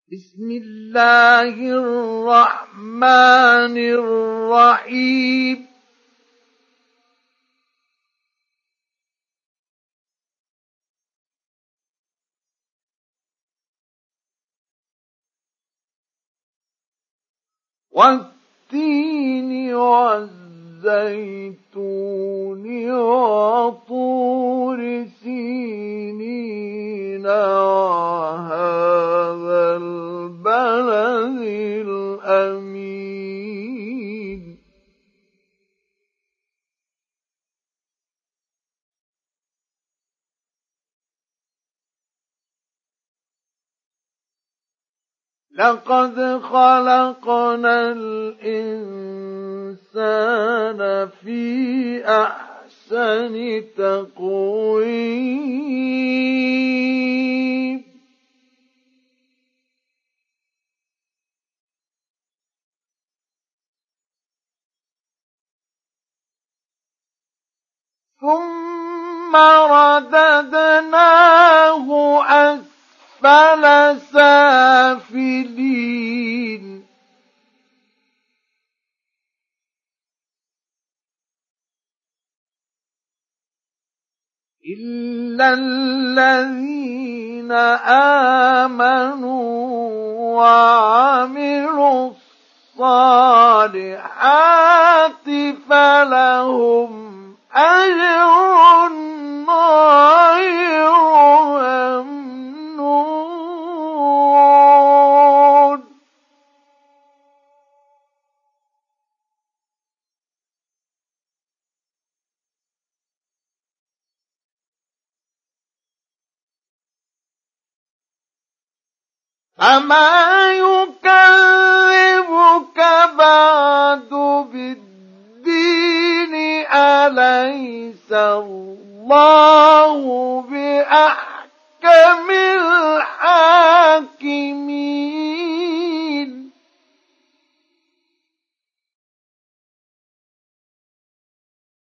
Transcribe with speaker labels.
Speaker 1: بسم الله الرحمن الرحيم والتين والزيتون وطور سينين وهذا البلد الأمين لقد خلقنا الإنسان في أحسن تقويم ثم رددناه أسفل سافلين إلا الذين آمنوا وعملوا الصالحات فلهم أجر غير ممنون فما يكذبك بعد بالدين أليس الله بأحكم الحاكمين